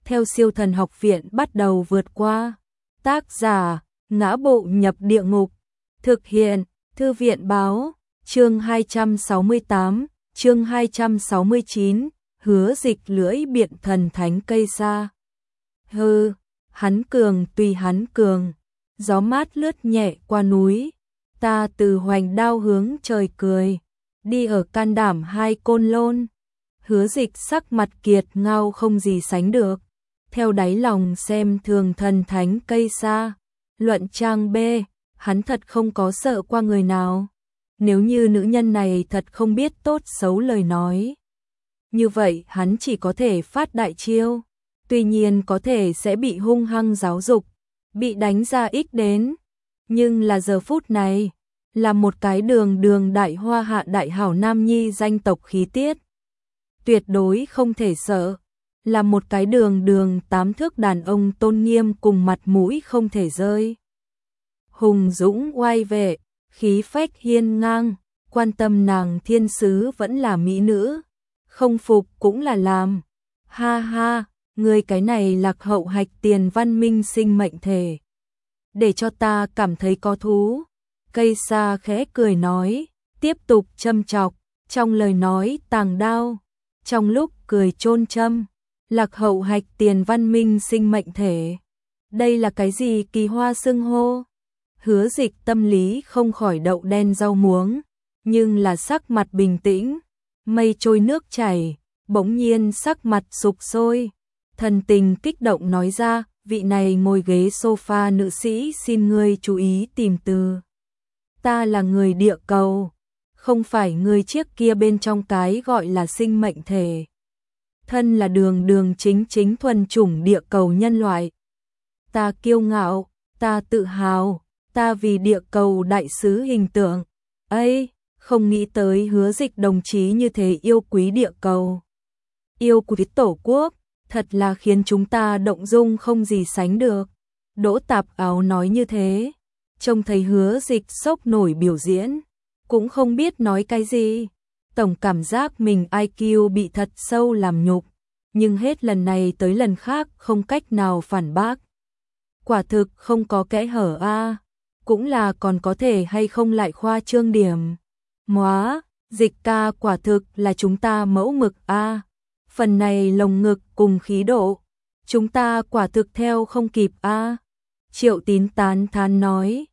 theo Siêu Thần Học Viện bắt đầu vượt qua. Tác giả: Ngã Bộ Nhập Địa Ngục. Thực hiện: Thư viện báo. Chương 268, chương 269, Hứa Dịch lưỡi biện thần thánh cây sa. Hừ, hắn cường tùy hắn cường. Gió mát lướt nhẹ qua núi. Ta từ hoành đao hướng trời cười. Đi ở can đảm hai côn lôn. Hứa Dịch sắc mặt kiệt ngao không gì sánh được. Theo đáy lòng xem thường thần thánh cây sa. Luận trang B, hắn thật không có sợ qua người nào. Nếu như nữ nhân này thật không biết tốt xấu lời nói, như vậy hắn chỉ có thể phát đại chiêu. Tuy nhiên có thể sẽ bị hung hăng giáo dục, bị đánh ra ích đến. Nhưng là giờ phút này, là một cái đường đường đại hoa hạ đại hảo nam nhi danh tộc khí tiết. Tuyệt đối không thể sợ. Là một cái đường đường tám thước đàn ông tôn nghiêm cùng mặt mũi không thể rơi. Hùng dũng oai vệ, khí phách hiên ngang, quan tâm nàng thiên sứ vẫn là mỹ nữ, không phục cũng là làm. Ha ha, người cái này lạc hậu hạch tiền văn minh sinh mệnh thể. Để cho ta cảm thấy có thú. Cây sa khẽ cười nói, tiếp tục châm chọc, trong lời nói tàng đao, trong lúc cười chôn châm. Lạc hậu hạch tiền văn minh sinh mệnh thể. Đây là cái gì kỳ hoa xưng hô? Hứa Dịch tâm lý không khỏi đậu đen rau muống, nhưng là sắc mặt bình tĩnh, mây trôi nước chảy, bỗng nhiên sắc mặt sục sôi, thần tình kích động nói ra, vị này ngồi ghế sofa nữ sĩ xin ngươi chú ý tìm từ. Ta là người địa cầu, không phải người chiếc kia bên trong cái gọi là sinh mệnh thể. Thân là đường đường chính chính thuần chủng địa cầu nhân loại. Ta kiêu ngạo, ta tự hào, ta vì địa cầu đại sứ hình tượng. Ấy, không nghĩ tới Hứa Dịch đồng chí như thế yêu quý địa cầu, yêu quý tổ quốc, thật là khiến chúng ta động dung không gì sánh được. Đỗ Tạp Áo nói như thế, trông thấy Hứa Dịch sốc nổi biểu diễn, cũng không biết nói cái gì. Tổng cảm giác mình IQ bị thật sâu làm nhục, nhưng hết lần này tới lần khác không cách nào phản bác. Quả thực không có kẽ hở a, cũng là còn có thể hay không lại khoa trương điểm. Móa, Dịch ca quả thực là chúng ta mẫu mực a. Phần này lồng ngực cùng khí độ, chúng ta quả thực theo không kịp a. Triệu Tín tán thán nói,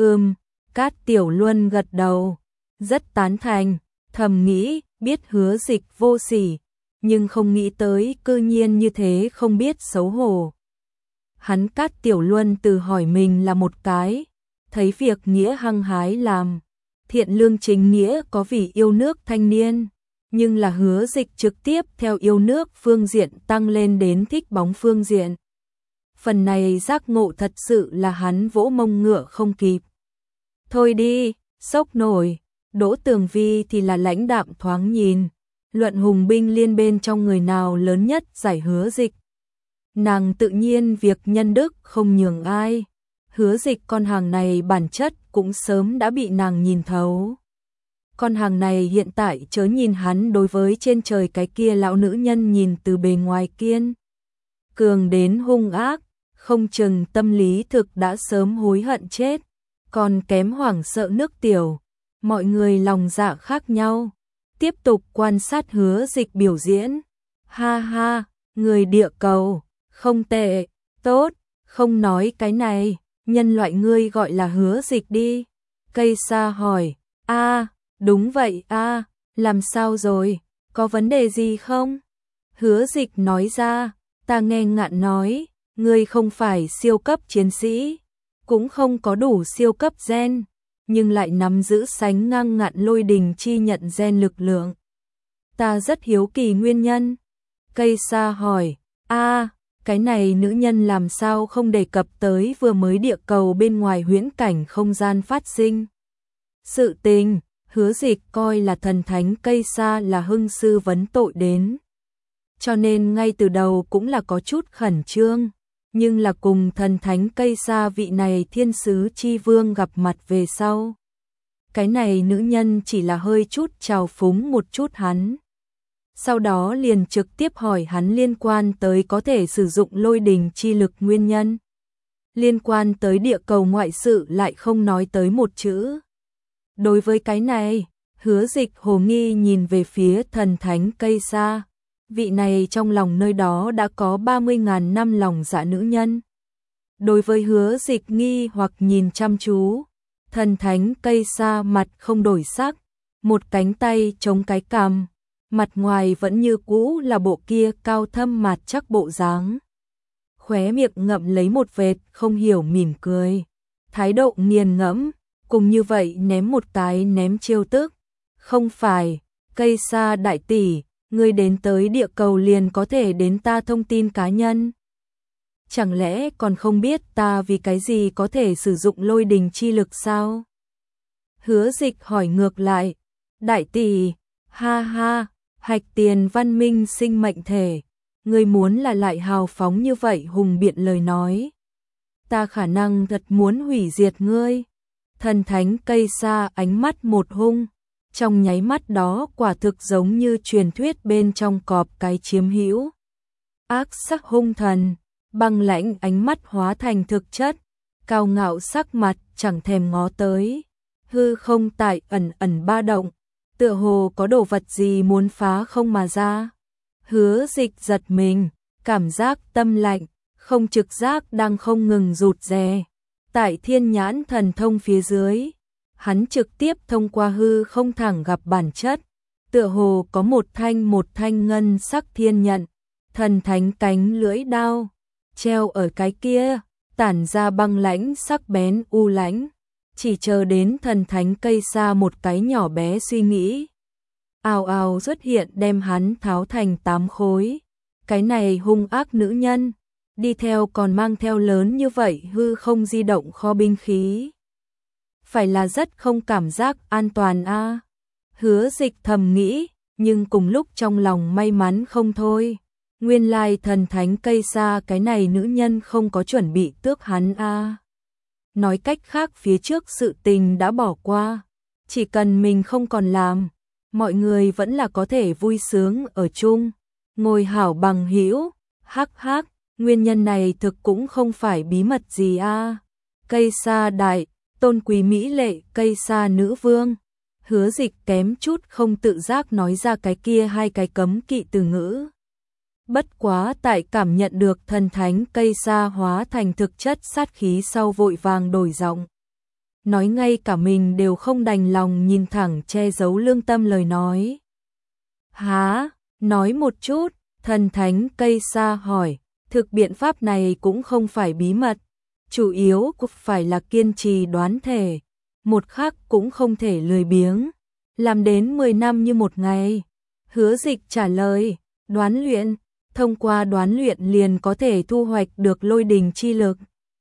Cát Tiểu Luân gật đầu, rất tán thành, thầm nghĩ, biết Hứa Dịch vô sỉ, nhưng không nghĩ tới cư nhiên như thế không biết xấu hổ. Hắn Cát Tiểu Luân từ hỏi mình là một cái, thấy việc nghĩa hăng hái làm, thiện lương chính nghĩa có vì yêu nước thanh niên, nhưng là Hứa Dịch trực tiếp theo yêu nước phương diện tăng lên đến thích bóng phương diện. Phần này giác ngộ thật sự là hắn vỗ mông ngựa không kịp. Thôi đi, sốc nổi. Đỗ Tường Vi thì là lãnh đạm thoáng nhìn, luận hùng binh liên bên trong người nào lớn nhất giải Hứa Dịch. Nàng tự nhiên việc nhân đức không nhường ai. Hứa Dịch con hàng này bản chất cũng sớm đã bị nàng nhìn thấu. Con hàng này hiện tại chớ nhìn hắn đối với trên trời cái kia lão nữ nhân nhìn từ bề ngoài kiên cường đến hung ác, không chừng tâm lý thực đã sớm hối hận chết, còn kém hoảng sợ nước tiểu. Mọi người lòng dạ khác nhau, tiếp tục quan sát Hứa Dịch biểu diễn. Ha ha, người địa cầu, không tệ, tốt, không nói cái này, nhân loại ngươi gọi là Hứa Dịch đi. Cây sa hỏi, đúng vậy làm sao rồi, có vấn đề gì không? Hứa Dịch nói ra, ta nghe Ngạn nói, ngươi không phải siêu cấp chiến sĩ, cũng không có đủ siêu cấp gen, nhưng lại nắm giữ sánh ngang Ngạn Lôi Đình chi nhận gen lực lượng. Ta rất hiếu kỳ nguyên nhân. Cây sa hỏi, cái này nữ nhân làm sao không đề cập tới vừa mới địa cầu bên ngoài huyễn cảnh không gian phát sinh sự tình. Hứa Dịch coi là thần thánh cây sa là hưng sư vấn tội đến, cho nên ngay từ đầu cũng là có chút khẩn trương, nhưng là cùng thần thánh cây sa vị này thiên sứ chi vương gặp mặt về sau, cái này nữ nhân chỉ là hơi chút trào phúng một chút hắn. sau đó liền trực tiếp hỏi hắn liên quan tới có thể sử dụng lôi đình chi lực nguyên nhân. Liên quan tới địa cầu ngoại sự lại không nói tới một chữ. Đối với cái này, Hứa Dịch hồ nghi nhìn về phía thần thánh cây sa. Vị này trong lòng nơi đó đã có 30.000 năm lòng dạ nữ nhân. Đối với Hứa Dịch nghi hoặc nhìn chăm chú, thần thánh cây sa mặt không đổi sắc, một cánh tay chống cái cằm, mặt ngoài vẫn như cũ là bộ kia cao thâm mặt chắc bộ dáng. Khóe miệng ngậm lấy một vệt không hiểu mỉm cười, thái độ nghiền ngẫm, cùng như vậy ném một cái ném chiêu tức. Không phải, cây sa đại tỷ, ngươi đến tới địa cầu liền có thể đến ta thông tin cá nhân. Chẳng lẽ còn không biết ta vì cái gì có thể sử dụng lôi đình chi lực sao? Hứa Dịch hỏi ngược lại, đại tỷ, ha ha, hạch tiền văn minh sinh mệnh thể, ngươi muốn là lại hào phóng như vậy hùng biện lời nói. Ta khả năng thật muốn hủy diệt ngươi. Thần thánh cây sa ánh mắt một hung, trong nháy mắt đó quả thực giống như truyền thuyết bên trong cọp cái chiếm hữu. Ác sắc hung thần, băng lãnh ánh mắt hóa thành thực chất, cao ngạo sắc mặt chẳng thèm ngó tới. Hư không tại ẩn ẩn ba động, tựa hồ có đồ vật gì muốn phá không mà ra. Hứa Dịch giật mình, cảm giác tâm lạnh, không trực giác đang không ngừng rụt rè. Tại thiên nhãn thần thông phía dưới, hắn trực tiếp thông qua hư không thẳng gặp bản chất, tựa hồ có một thanh ngân sắc thiên nhận, thần thánh cánh lưỡi đao, treo ở cái kia, tản ra băng lãnh sắc bén u lãnh, chỉ chờ đến thần thánh cây sa một cái nhỏ bé suy nghĩ. Ào ào xuất hiện đem hắn tháo thành 8 khối, cái này hung ác nữ nhân, đi theo còn mang theo lớn như vậy hư không di động kho binh khí. Phải là rất không cảm giác an toàn a. Hứa Dịch thầm nghĩ, nhưng cùng lúc trong lòng may mắn không thôi. Nguyên lai thần thánh cây sa cái này nữ nhân không có chuẩn bị tước hắn a. Nói cách khác phía trước sự tình đã bỏ qua, chỉ cần mình không còn làm, mọi người vẫn là có thể vui sướng ở chung, ngồi hảo bằng hữu. Hắc hắc, nguyên nhân này thực cũng không phải bí mật gì a. Cây sa đại, tôn quý mỹ lệ cây sa nữ vương. Hứa Dịch kém chút không tự giác nói ra cái kia hai cái cấm kỵ từ ngữ. Bất quá tại cảm nhận được thần thánh cây sa hóa thành thực chất sát khí sau vội vàng đổi giọng. Nói ngay cả mình đều không đành lòng nhìn thẳng che giấu lương tâm lời nói. Hả, nói một chút, thần thánh cây sa hỏi, thực biện pháp này cũng không phải bí mật, chủ yếu cũng phải là kiên trì đoán thể, một khắc cũng không thể lười biếng, làm đến 10 năm như một ngày. Hứa Dịch trả lời, đoán luyện, thông qua đoán luyện liền có thể thu hoạch được lôi đình chi lực.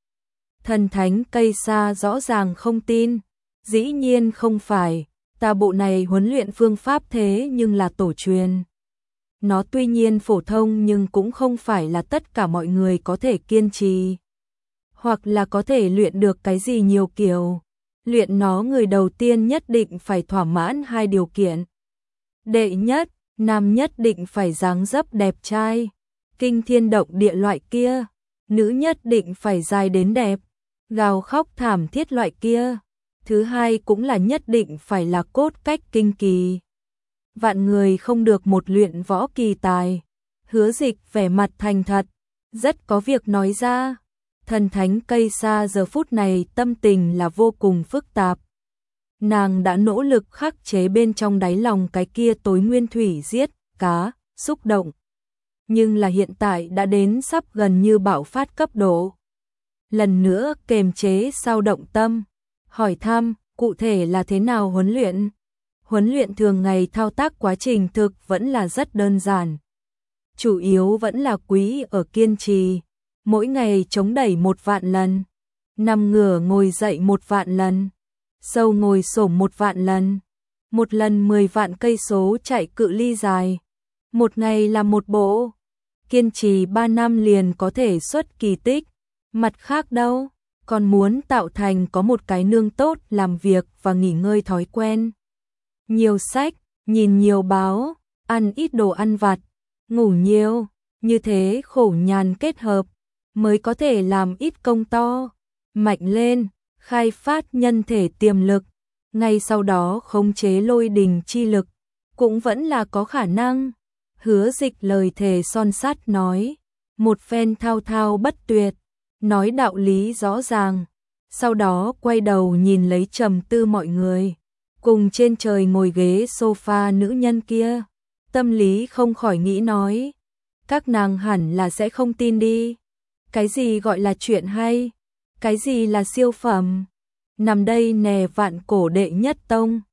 Thần thánh cây sa rõ ràng không tin, dĩ nhiên không phải, ta bộ này huấn luyện phương pháp thế nhưng là tổ truyền. Nó tuy nhiên phổ thông nhưng cũng không phải là tất cả mọi người có thể kiên trì, hoặc là có thể luyện được cái gì nhiều kiểu. Luyện nó người đầu tiên nhất định phải thỏa mãn hai điều kiện. Đệ nhất, nam nhất định phải dáng dấp đẹp trai, kinh thiên động địa loại kia, nữ nhất định phải dài đến đẹp, gào khóc thảm thiết loại kia. Thứ hai cũng là nhất định phải là cốt cách kinh kỳ. Vạn người không được một luyện võ kỳ tài. Hứa Dịch vẻ mặt thành thật, rất có việc nói ra. Thần thánh cây sa giờ phút này tâm tình là vô cùng phức tạp. Nàng đã nỗ lực khắc chế bên trong đáy lòng cái kia tối nguyên thủy giết cá, xúc động. Nhưng là hiện tại đã đến sắp gần như bạo phát cấp độ. Lần nữa kềm chế sao động tâm, hỏi thăm, cụ thể là thế nào huấn luyện? Huấn luyện thường ngày thao tác quá trình thực vẫn là rất đơn giản. Chủ yếu vẫn là quý ở kiên trì. Mỗi ngày chống đẩy 1 vạn lần, nằm ngửa ngồi dậy 1 vạn lần, sâu ngồi xổm 1 vạn lần, một lần 10 vạn cây số chạy cự ly dài. Một ngày làm một bộ, kiên trì 3 năm liền có thể xuất kỳ tích. Mặt khác đâu, còn muốn tạo thành có một cái nương tốt làm việc và nghỉ ngơi thói quen. Nhiều sách, nhìn nhiều báo, ăn ít đồ ăn vặt, ngủ nhiều, như thế khổ nhàn kết hợp, mới có thể làm ít công to, mạnh lên, khai phát nhân thể tiềm lực, ngay sau đó khống chế lôi đình chi lực, cũng vẫn là có khả năng. Hứa Dịch lời thề son sắt nói, một phen thao thao bất tuyệt, nói đạo lý rõ ràng, sau đó quay đầu nhìn lấy trầm tư mọi người, cùng trên trời ngồi ghế sofa nữ nhân kia, tâm lý không khỏi nghĩ nói, các nàng hẳn là sẽ không tin đi, cái gì gọi là chuyện hay, cái gì là siêu phẩm, nằm đây nè vạn cổ đệ nhất tông.